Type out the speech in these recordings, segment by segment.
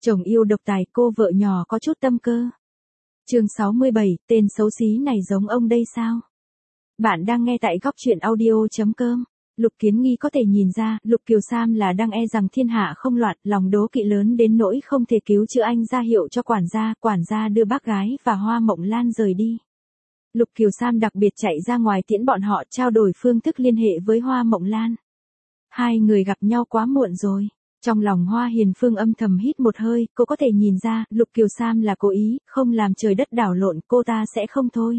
Chồng yêu độc tài, cô vợ nhỏ có chút tâm cơ. Chương 67, tên xấu xí này giống ông đây sao? Bạn đang nghe tại góc truyện audio.com. Lục Kiến Nghi có thể nhìn ra, Lục Kiều Sam là đang e rằng thiên hạ không loạn, lòng đố kỵ lớn đến nỗi không thể cứu chữa, anh ra hiệu cho quản gia đưa bác gái và Hoa Mộng Lan rời đi. Lục Kiều Sam đặc biệt chạy ra ngoài tiễn bọn họ, trao đổi phương thức liên hệ với Hoa Mộng Lan. Hai người gặp nhau quá muộn rồi. Trong lòng Hoa Hiền Phương âm thầm hít một hơi, cô có thể nhìn ra, Lục Kiều Sam là cố ý, không làm trời đất đảo lộn, cô ta sẽ không thôi.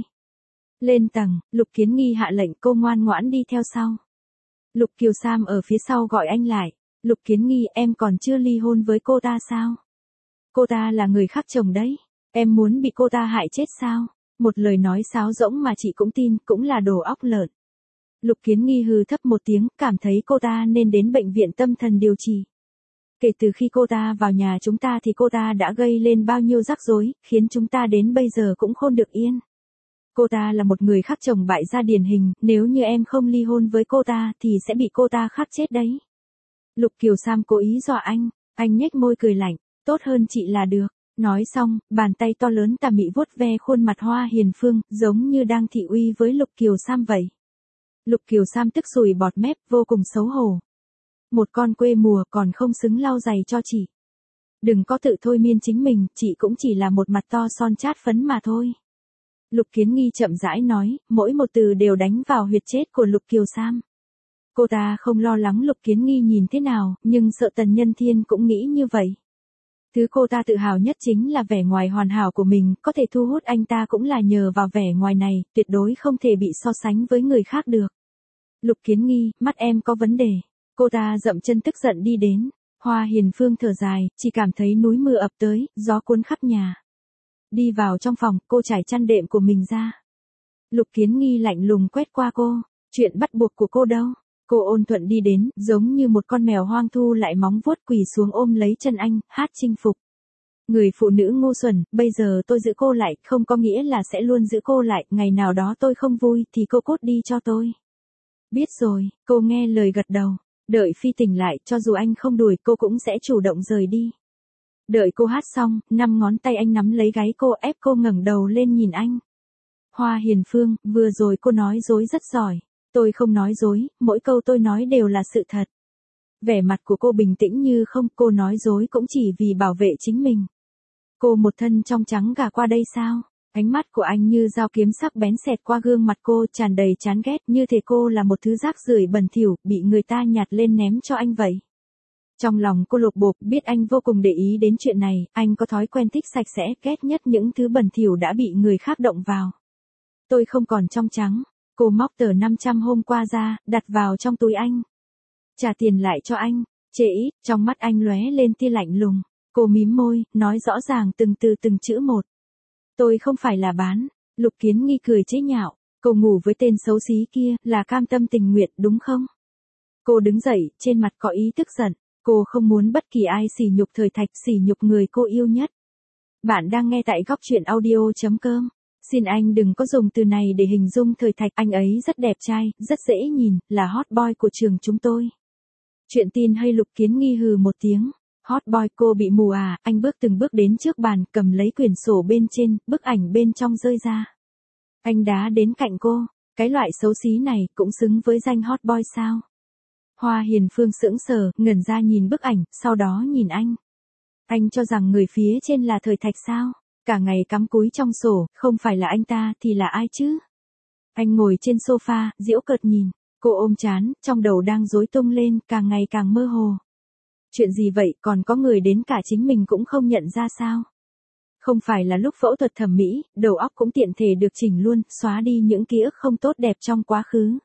Lên tầng, Lục Kiến Nghi hạ lệnh, cô ngoan ngoãn đi theo sau. Lục Kiều Sam ở phía sau gọi anh lại. Lục Kiến Nghi, em còn chưa ly hôn với cô ta sao? Cô ta là người khác chồng đấy. Em muốn bị cô ta hại chết sao? Một lời nói sáo rỗng mà chị cũng tin, cũng là đồ óc lợn. Lục Kiến Nghi hừ thấp một tiếng, cảm thấy cô ta nên đến bệnh viện tâm thần điều trị. Kể từ khi cô ta vào nhà chúng ta thì cô ta đã gây lên bao nhiêu rắc rối, khiến chúng ta đến bây giờ cũng không được yên. Cô ta là một người khác chồng bại gia điển hình, nếu như em không ly hôn với cô ta thì sẽ bị cô ta khắc chết đấy. Lục Kiều Sam cố ý dọa anh nhếch môi cười lạnh, tốt hơn chị là được. Nói xong, bàn tay to lớn tà mị vuốt ve khuôn mặt Hoa Hiền Phương, giống như đang thị uy với Lục Kiều Sam vậy. Lục Kiều Sam tức sùi bọt mép, vô cùng xấu hổ. Một con quê mùa còn không xứng lau giày cho chị. Đừng có tự thôi miên chính mình, chị cũng chỉ là một mặt to son chát phấn mà thôi. Lục Kiến Nghi chậm rãi nói, mỗi một từ đều đánh vào huyệt chết của Lục Kiều Sam. Cô ta không lo lắng Lục Kiến Nghi nhìn thế nào, nhưng sợ Tần Nhân Thiên cũng nghĩ như vậy. Thứ cô ta tự hào nhất chính là vẻ ngoài hoàn hảo của mình, có thể thu hút anh ta cũng là nhờ vào vẻ ngoài này, tuyệt đối không thể bị so sánh với người khác được. Lục Kiến Nghi, mắt em có vấn đề. Cô ta dậm chân tức giận đi đến. Hoa Hiền Phương thở dài, chỉ cảm thấy núi mưa ập tới, gió cuốn khắp nhà. Đi vào trong phòng, cô trải chăn đệm của mình ra. Lục Kiến Nghi lạnh lùng quét qua cô, chuyện bắt buộc của cô đâu. Cô ôn thuận đi đến, giống như một con mèo hoang thu lại móng vuốt quỳ xuống ôm lấy chân anh, hát chinh phục. Người phụ nữ ngu xuẩn, bây giờ tôi giữ cô lại, không có nghĩa là sẽ luôn giữ cô lại, ngày nào đó tôi không vui thì cô cút đi cho tôi. Biết rồi, cô nghe lời gật đầu. Đợi Phi tỉnh lại, cho dù anh không đuổi cô cũng sẽ chủ động rời đi. Đợi cô hát xong, 5 ngón tay anh nắm lấy gáy cô, ép cô ngẩng đầu lên nhìn anh. Hoa Hiền Phương, vừa rồi cô nói dối rất giỏi. Tôi không nói dối, mỗi câu tôi nói đều là sự thật. Vẻ mặt của cô bình tĩnh như không, cô nói dối cũng chỉ vì bảo vệ chính mình. Cô một thân trong trắng gả qua đây sao? Ánh mắt của anh như dao kiếm sắc bén xẹt qua gương mặt cô, tràn đầy chán ghét, như thể cô là một thứ rác rưởi bẩn thỉu, bị người ta nhặt lên ném cho anh vậy. Trong lòng cô lột bột, biết anh vô cùng để ý đến chuyện này, anh có thói quen thích sạch sẽ, ghét nhất những thứ bẩn thỉu đã bị người khác động vào. Tôi không còn trong trắng. Cô móc tờ 500 hôm qua ra, đặt vào trong túi anh. Trả tiền lại cho anh. Chê ít, trong mắt anh lóe lên tia lạnh lùng. Cô mím môi, nói rõ ràng từng từ từng chữ một. Tôi không phải là bán. Lục Kiến Nghi cười chế nhạo. Cô ngủ với tên xấu xí kia, là cam tâm tình nguyện đúng không? Cô đứng dậy, trên mặt có ý tức giận. Cô không muốn bất kỳ ai sỉ nhục Thời Thạch, sỉ nhục người cô yêu nhất. Bạn đang nghe tại góc truyện audio.com. Xin anh đừng có dùng từ này để hình dung Thời Thạch, anh ấy rất đẹp trai, rất dễ nhìn, là hot boy của trường chúng tôi. Chuyện tin hay? Lục Kiến Nghi hừ một tiếng. Hot boy, cô bị mù à? Anh bước từng bước đến trước bàn, cầm lấy quyển sổ bên trên, bức ảnh bên trong rơi ra. Anh đá đến cạnh cô, cái loại xấu xí này cũng xứng với danh hot boy sao? Hoa Hiền Phương sững sờ, ngẩn ra nhìn bức ảnh, sau đó nhìn anh. Anh cho rằng người phía trên là Thời Thạch sao? Cả ngày cắm cúi trong sổ, không phải là anh ta thì là ai chứ? Anh ngồi trên sofa, giễu cợt nhìn. Cô ôm trán, trong đầu đang rối tung lên, càng ngày càng mơ hồ. Chuyện gì vậy, còn có người đến cả chính mình cũng không nhận ra sao? Không phải là lúc phẫu thuật thẩm mỹ, đầu óc cũng tiện thể được chỉnh luôn, xóa đi những ký ức không tốt đẹp trong quá khứ.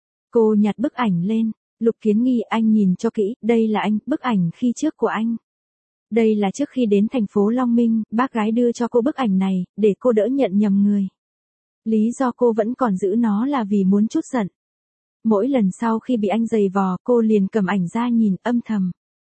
Cô nhặt bức ảnh lên. Lục Kiến Nghi, anh nhìn cho kỹ, đây là anh, bức ảnh khi trước của anh. Đây là trước khi đến thành phố Long Minh, bác gái đưa cho cô bức ảnh này, để cô đỡ nhận nhầm người. Lý do cô vẫn còn giữ nó là vì muốn trút giận. Mỗi lần sau khi bị anh giày vò, cô liền cầm ảnh ra nhìn, âm thầm.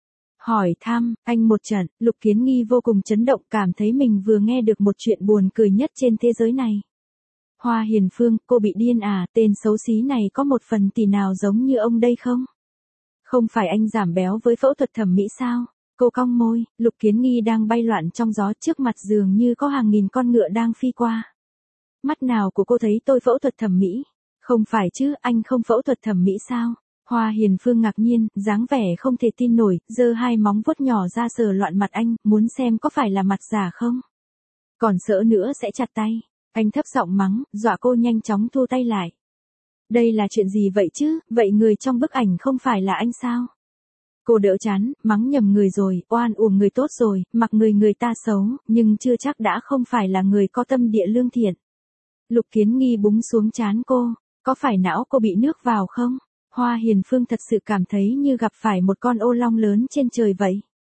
Hỏi thăm, anh một trận. Lục Kiến Nghi vô cùng chấn động, cảm thấy mình vừa nghe được một chuyện buồn cười nhất trên thế giới này. Hoa Hiền Phương, cô bị điên à? Tên xấu xí này có một phần tỷ nào giống như ông đây không? Không phải anh giảm béo với phẫu thuật thẩm mỹ sao? Cô cong môi, Lục Kiến Nghi đang bay loạn trong gió, trước mặt dường như có hàng nghìn con ngựa đang phi qua. Mắt nào của cô thấy tôi phẫu thuật thẩm mỹ? Không phải chứ, anh không phẫu thuật thẩm mỹ sao? Hoa Hiền Phương ngạc nhiên, dáng vẻ không thể tin nổi, giơ hai móng vuốt nhỏ ra sờ loạn mặt anh, muốn xem có phải là mặt giả không? Còn sợ nữa sẽ chặt tay. Anh thấp giọng mắng, dọa cô nhanh chóng thu tay lại. Đây là chuyện gì vậy chứ, vậy người trong bức ảnh không phải là anh sao? Cô đỡ chán, mắng nhầm người rồi, oan uổng người tốt rồi, mặc người ta xấu, nhưng chưa chắc đã không phải là người có tâm địa lương thiện. Lục Kiến Nghi búng xuống trán cô, có phải não cô bị nước vào không? Hoa Hiền Phương thật sự cảm thấy như gặp phải một con ô long lớn trên trời vậy.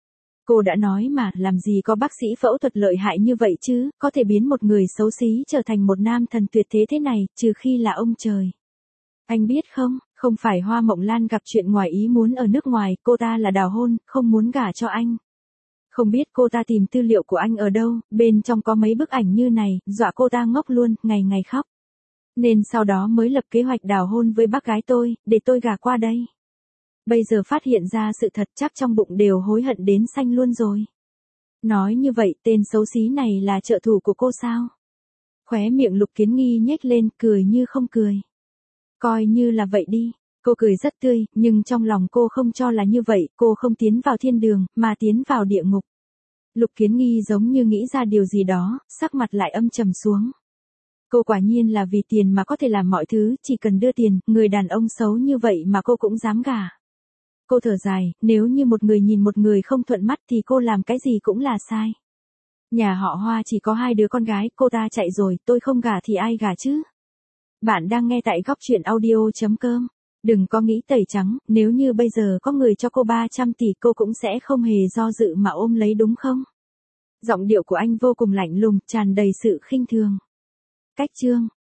Cô đã nói mà, làm gì có bác sĩ phẫu thuật lợi hại như vậy chứ, có thể biến một người xấu xí trở thành một nam thần tuyệt thế này, trừ khi là ông trời. Anh biết không, không phải Hoa Mộng Lan gặp chuyện ngoài ý muốn ở nước ngoài, cô ta là đào hôn, không muốn gả cho anh. Không biết cô ta tìm tư liệu của anh ở đâu, bên trong có mấy bức ảnh như này, dọa cô ta ngốc luôn, ngày ngày khóc. Nên sau đó mới lập kế hoạch đào hôn với bác gái tôi, để tôi gả qua đây. Bây giờ phát hiện ra sự thật chắc trong bụng đều hối hận đến xanh luôn rồi. Nói như vậy tên xấu xí này là trợ thủ của cô sao? Khóe miệng Lục Kiến Nghi nhếch lên, cười như không cười. Coi như là vậy đi. Cô cười rất tươi, nhưng trong lòng cô không cho là như vậy, cô không tiến vào thiên đường, mà tiến vào địa ngục. Lục Kiến Nghi giống như nghĩ ra điều gì đó, sắc mặt lại âm trầm xuống. Cô quả nhiên là vì tiền mà có thể làm mọi thứ, chỉ cần đưa tiền, người đàn ông xấu như vậy mà cô cũng dám gả. Cô thở dài, nếu như một người nhìn một người không thuận mắt thì cô làm cái gì cũng là sai. Nhà họ Hoa chỉ có 2 đứa con gái, cô ta chạy rồi, tôi không gả thì ai gả chứ? Bạn đang nghe tại góc truyện audio.com. Đừng có nghĩ tẩy trắng, nếu như bây giờ có người cho cô 300 tỷ cô cũng sẽ không hề do dự mà ôm lấy đúng không? Giọng điệu của anh vô cùng lạnh lùng, tràn đầy sự khinh thường. Cách chương